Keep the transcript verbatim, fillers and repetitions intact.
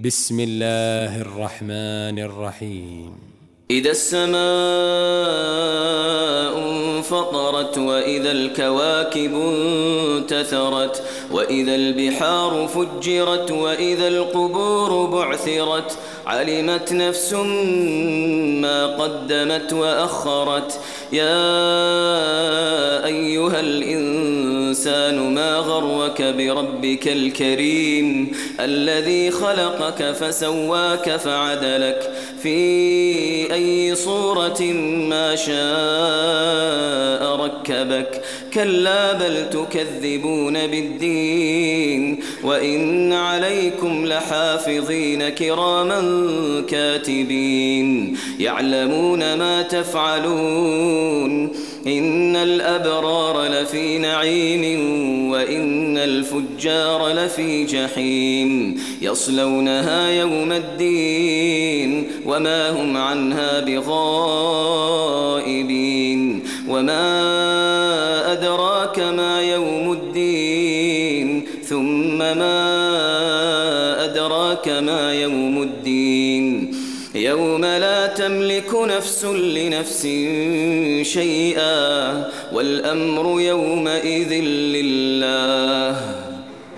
بسم الله الرحمن الرحيم. إذا السماء انفطرت وإذا الكواكب انتثرت وإذا البحار فجرت وإذا القبور بعثرت علمت نفس ما قدمت وأخرت. يا أيها الإنسان ما غرك بربك الكريم الذي خلقك فسواك فعدلك في أي صورة ما شاء ركبك. كلا بل تكذبون بالدين وإن عليكم لحافظين كراما كاتبين يعلمون ما تفعلون. إن الأبرار لفي نعيم وإن الفجار لفي جحيم يصلونها يوم الدين وما هم عنها بغائبين. وما أدراك ما يوم الدين ثم ما أدراك ما يوم الدين يوم لا تملك نفس لنفس شيئا والأمر يومئذ لله.